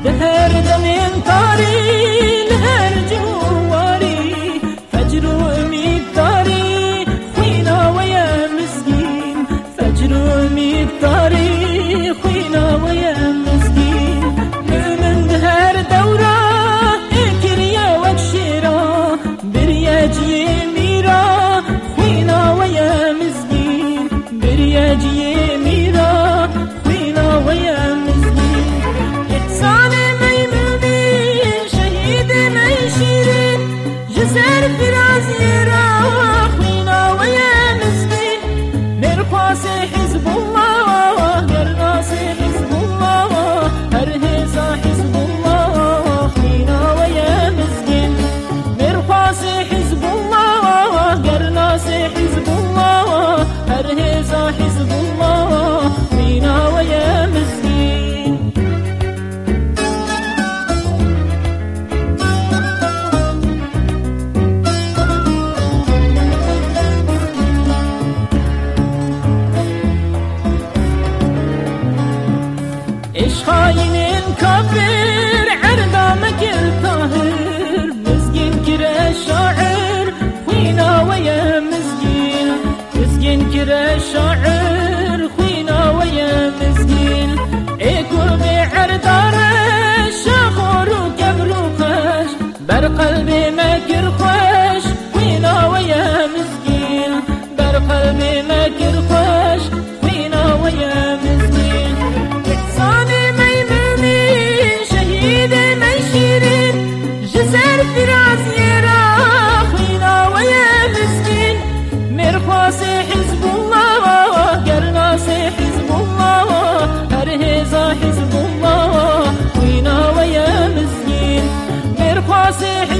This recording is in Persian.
دهر دمين طاري لهر جواري فجر واميد طاري خوينا ويا مسكين فجر واميد طاري خوينا ويا مسكين من دهر دورة اكريا وكشيرا برياجي ميرا خوينا ويا مسكين برياجي ميرا خوينا ويا مسكين إحسان ميمونين شهيد ميشيرين جزر فرازيرا خوينا ويا مسكين مرقاس حزب الله قرناس حزب الله هرهزا حزب الله خوينا ويا مسكين مرقاس حزب الله قرناس حزب الله هرهزا حزب الله خوينا ويا مسكين إيش خاين كافر عرضا مكر طاهر مسكين كرا شاعر خوينا ويا مسكين مسكين كرا شاعر خوينا ويا مسكين ايكو بعرضا شاخور وكبر وخش بر قلبي مكر خوش خوينا ويا مسكين بر قلبي مكر خوش خوينا ويا مسكين جزر فرازيرا خوينا ويا مسكين مرقاس حزب الله قرناس حزب الله هرهزا حزب الله خوينا ويا مسكين مرقاس